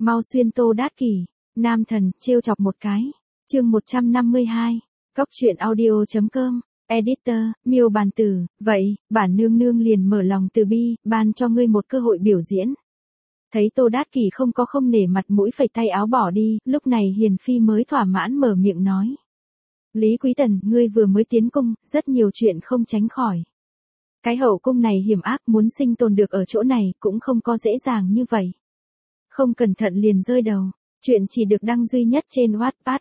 Mau xuyên Tô Đát Kỷ, nam thần, trêu chọc một cái. Chương 152. Cóc truyện audio.com. Editor, Miêu Bàn Tử. Vậy, bản nương nương liền mở lòng từ bi, ban cho ngươi một cơ hội biểu diễn. Thấy Tô Đát Kỷ không nể mặt mũi phẩy tay áo bỏ đi, lúc này Hiền Phi mới thỏa mãn mở miệng nói. Lý Quý Tần, ngươi vừa mới tiến cung, rất nhiều chuyện không tránh khỏi. Cái hậu cung này hiểm ác, muốn sinh tồn được ở chỗ này cũng không có dễ dàng như vậy. Không cẩn thận liền rơi đầu. Chuyện chỉ được đăng duy nhất trên Wattpad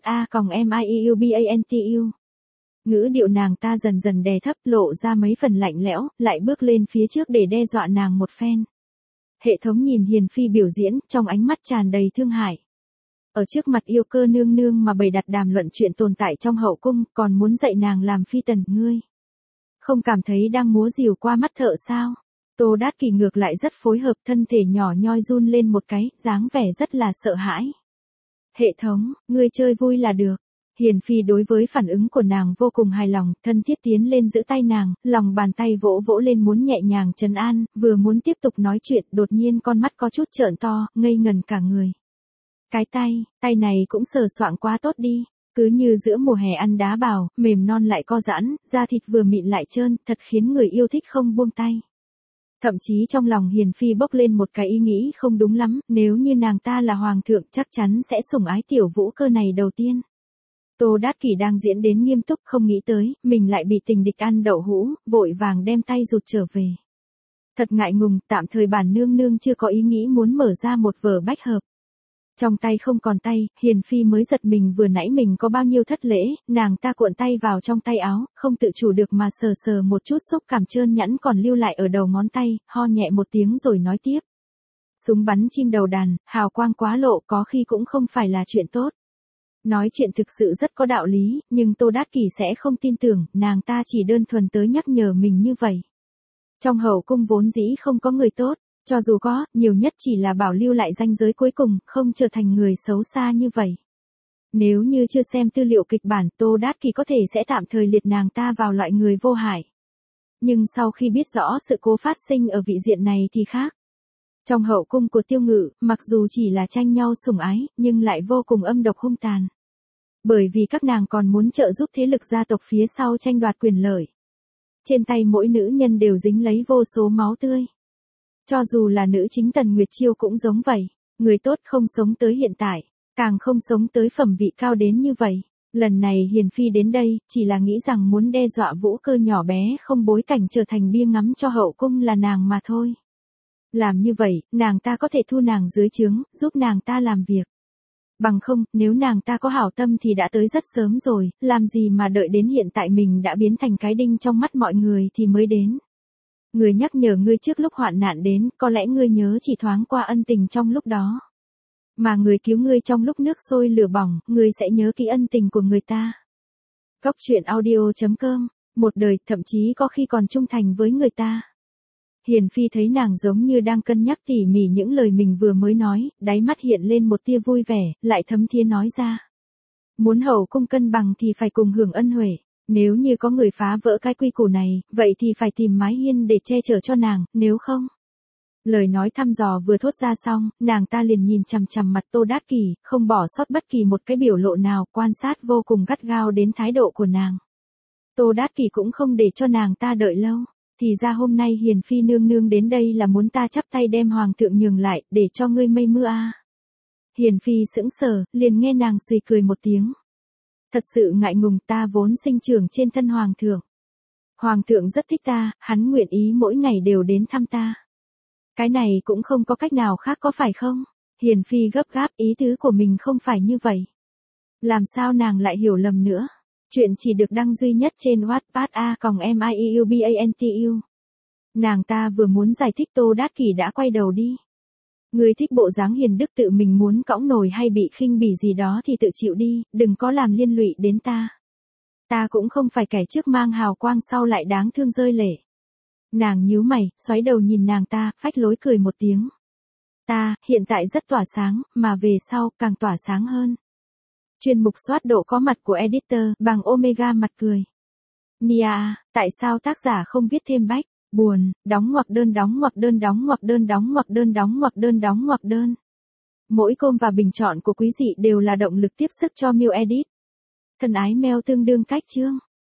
/MIEUBANTU. Ngữ điệu nàng ta dần dần đè thấp, lộ ra mấy phần lạnh lẽo, lại bước lên phía trước để đe dọa nàng một phen. Hệ thống nhìn Hiền Phi biểu diễn, trong ánh mắt tràn đầy thương hại. Ở trước mặt yêu cơ nương nương mà bày đặt đàm luận chuyện tồn tại trong hậu cung, còn muốn dạy nàng làm phi tần, ngươi không cảm thấy đang múa rìu qua mắt thợ sao? Tô Đát Kỷ ngược lại rất phối hợp, thân thể nhỏ nhoi run lên một cái, dáng vẻ rất là sợ hãi. Hệ thống, ngươi chơi vui là được. Hiền Phi đối với phản ứng của nàng vô cùng hài lòng, thân thiết tiến lên giữ tay nàng, lòng bàn tay vỗ vỗ lên muốn nhẹ nhàng trấn an, vừa muốn tiếp tục nói chuyện, đột nhiên con mắt có chút trợn to, ngây ngần cả người. Cái tay này cũng sờ soạng quá tốt đi, cứ như giữa mùa hè ăn đá bào, mềm non lại co giãn, da thịt vừa mịn lại trơn, thật khiến người yêu thích không buông tay. Thậm chí trong lòng Hiền Phi bốc lên một cái ý nghĩ không đúng lắm, nếu như nàng ta là hoàng thượng chắc chắn sẽ sủng ái tiểu vũ cơ này đầu tiên. Tô Đát Kỷ đang diễn đến nghiêm túc, không nghĩ tới, mình lại bị tình địch ăn đậu hũ, vội vàng đem tay rụt trở về. Thật ngại ngùng, tạm thời bản nương nương chưa có ý nghĩ muốn mở ra một vở bách hợp. Trong tay không còn tay, Hiền Phi mới giật mình vừa nãy mình có bao nhiêu thất lễ, nàng ta cuộn tay vào trong tay áo, không tự chủ được mà sờ sờ một chút xúc cảm trơn nhẵn còn lưu lại ở đầu ngón tay, ho nhẹ một tiếng rồi nói tiếp. Súng bắn chim đầu đàn, hào quang quá lộ có khi cũng không phải là chuyện tốt. Nói chuyện thực sự rất có đạo lý, nhưng Tô Đát Kỷ sẽ không tin tưởng, nàng ta chỉ đơn thuần tới nhắc nhở mình như vậy. Trong hậu cung vốn dĩ không có người tốt. Cho dù có, nhiều nhất chỉ là bảo lưu lại ranh giới cuối cùng, không trở thành người xấu xa như vậy. Nếu như chưa xem tư liệu kịch bản, Tô Đát Kỷ có thể sẽ tạm thời liệt nàng ta vào loại người vô hại. Nhưng sau khi biết rõ sự cố phát sinh ở vị diện này thì khác. Trong hậu cung của Tiêu Ngự, mặc dù chỉ là tranh nhau sủng ái, nhưng lại vô cùng âm độc hung tàn. Bởi vì các nàng còn muốn trợ giúp thế lực gia tộc phía sau tranh đoạt quyền lợi. Trên tay mỗi nữ nhân đều dính lấy vô số máu tươi. Cho dù là nữ chính Tần Nguyệt Chiêu cũng giống vậy, người tốt không sống tới hiện tại, càng không sống tới phẩm vị cao đến như vậy. Lần này Hiền Phi đến đây, chỉ là nghĩ rằng muốn đe dọa vũ cơ nhỏ bé không bối cảnh trở thành bia ngắm cho hậu cung là nàng mà thôi. Làm như vậy, nàng ta có thể thu nàng dưới trướng, giúp nàng ta làm việc. Bằng không, nếu nàng ta có hảo tâm thì đã tới rất sớm rồi, làm gì mà đợi đến hiện tại mình đã biến thành cái đinh trong mắt mọi người thì mới đến. Người nhắc nhở ngươi trước lúc hoạn nạn đến, có lẽ ngươi nhớ chỉ thoáng qua ân tình trong lúc đó. Mà người cứu ngươi trong lúc nước sôi lửa bỏng, ngươi sẽ nhớ kỹ ân tình của người ta. Cóc truyện audio.com, một đời, thậm chí có khi còn trung thành với người ta. Hiền Phi thấy nàng giống như đang cân nhắc tỉ mỉ những lời mình vừa mới nói, đáy mắt hiện lên một tia vui vẻ, lại thấm thía nói ra. Muốn hậu cung cân bằng thì phải cùng hưởng ân huệ. Nếu như có người phá vỡ cái quy củ này, vậy thì phải tìm mái hiên để che chở cho nàng, nếu không. Lời nói thăm dò vừa thốt ra xong, nàng ta liền nhìn chằm chằm mặt Tô Đát Kỷ, không bỏ sót bất kỳ một cái biểu lộ nào, quan sát vô cùng gắt gao đến thái độ của nàng. Tô Đát Kỷ cũng không để cho nàng ta đợi lâu, thì ra hôm nay Hiền Phi nương nương đến đây là muốn ta chắp tay đem hoàng thượng nhường lại, để cho ngươi mây mưa à. Hiền Phi sững sờ, liền nghe nàng suy cười một tiếng. Thật sự ngại ngùng, ta vốn sinh trưởng trên thân hoàng thượng. Hoàng thượng rất thích ta, hắn nguyện ý mỗi ngày đều đến thăm ta. Cái này cũng không có cách nào khác có phải không? Hiền Phi gấp gáp, ý tứ của mình không phải như vậy. Làm sao nàng lại hiểu lầm nữa? Chuyện chỉ được đăng duy nhất trên Wattpad /MIEUBANTU. Nàng ta vừa muốn giải thích Tô Đát Kỷ đã quay đầu đi. Ngươi thích bộ dáng hiền đức tự mình muốn cõng nổi hay bị khinh bỉ gì đó thì tự chịu đi, đừng có làm liên lụy đến ta. Ta cũng không phải kẻ trước mang hào quang sau lại đáng thương rơi lệ. Nàng nhíu mày, xoáy đầu nhìn nàng ta, phách lối cười một tiếng. Ta, hiện tại rất tỏa sáng, mà về sau, càng tỏa sáng hơn. Chuyên mục soát độ có mặt của editor, bằng Omega mặt cười. Nia, tại sao tác giả không viết thêm bách? Buồn, đóng ngoặc đơn đóng ngoặc đơn đóng ngoặc đơn đóng ngoặc đơn đóng ngoặc đơn đóng ngoặc đơn. Mỗi com và bình chọn của quý dị đều là động lực tiếp sức cho Miu Edit. Thân ái Mel tương đương cách chương.